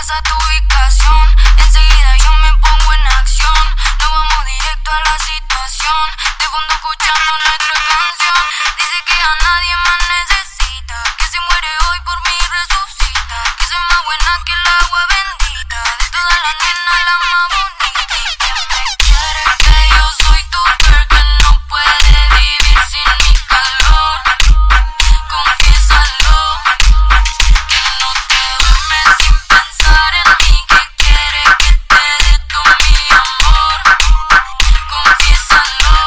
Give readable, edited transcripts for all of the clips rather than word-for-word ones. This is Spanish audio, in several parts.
pasa tu ubicación. Enseguida yo me pongo en acción. Nos vamos directo a la situación. De fondo escuchando nuestra canción. Dice que a nadie más necesita. Que si muere hoy por mí resucita. Que soy más buena que el agua bendita. De todas las nenas la más bonita. Y que me quiere, que yo soy tu girl, que no puede vivir sin mi calor. Confiésalo, que no te duermes sin pensar en mí, que quiere que te dé todo mi amor. Confiésalo.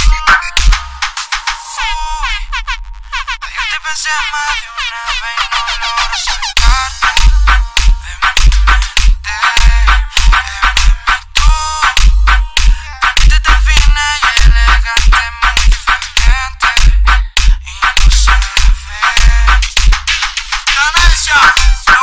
Yo te pensé más de una vez y no logro sacarte de mi mente. Dime tú, viste tan fina y elegante, muy diferente, y no se ve. Ganancia,